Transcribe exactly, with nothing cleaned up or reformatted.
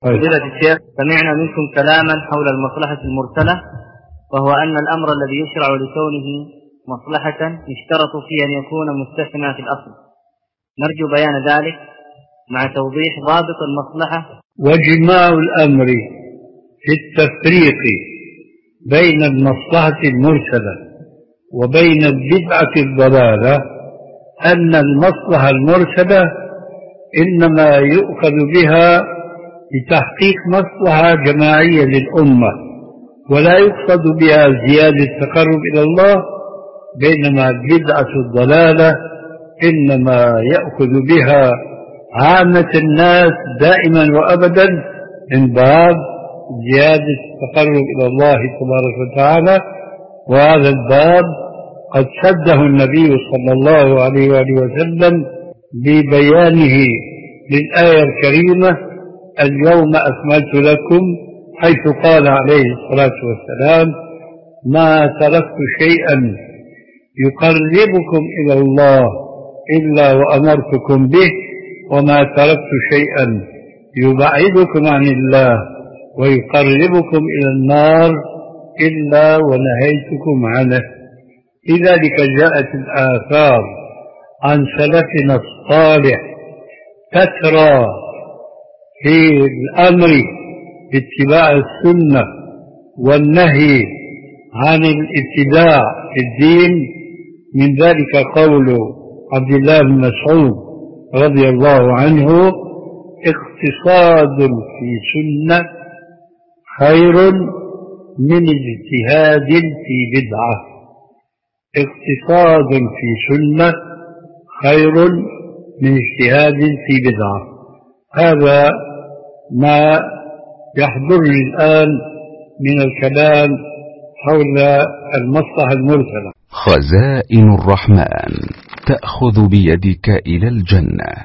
فضيلة الشيخ، سمعنا منكم كلاما حول المصلحة المرسلة، وهو أن الأمر الذي يشرع لكونه مصلحة يشترط فيه أن يكون مستثنى في الأصل. نرجو بيان ذلك مع توضيح ضابط المصلحة. وجماع الأمر في التفريق بين المصلحة المرسلة وبين البدعة الضلالة أن المصلحة المرسلة إنما يؤخذ بها لتحقيق مصلحة جماعية للأمة، ولا يقصد بها زيادة التقرب إلى الله، بينما البدعة الضلالة إنما يأخذ بها عامة الناس دائما وأبدا من باب زيادة التقرب إلى الله تبارك وتعالى. وهذا الباب قد سده النبي صلى الله عليه وآله وسلم ببيانه للآية الكريمة: اليوم أكملت لكم، حيث قال عليه الصلاة والسلام: ما تركت شيئا يقربكم إلى الله إلا وأمرتكم به، وما تركت شيئا يبعدكم عن الله ويقربكم إلى النار إلا ونهيتكم عنه. لذلك جاءت الآثار عن سلفنا الصالح تترى في الأمر باتباع السنة والنهي عن الابتداع في الدين. من ذلك قول عبد الله بن مسعود رضي الله عنه: اقتصاد في سنة خير من اجتهاد في بدعة. اقتصاد في سنة خير من اجتهاد في بدعة. هذا ما يحضرني الآن من الكلام حول المصلحة المرسلة. خزائن الرحمن تأخذ بيدك إلى الجنة.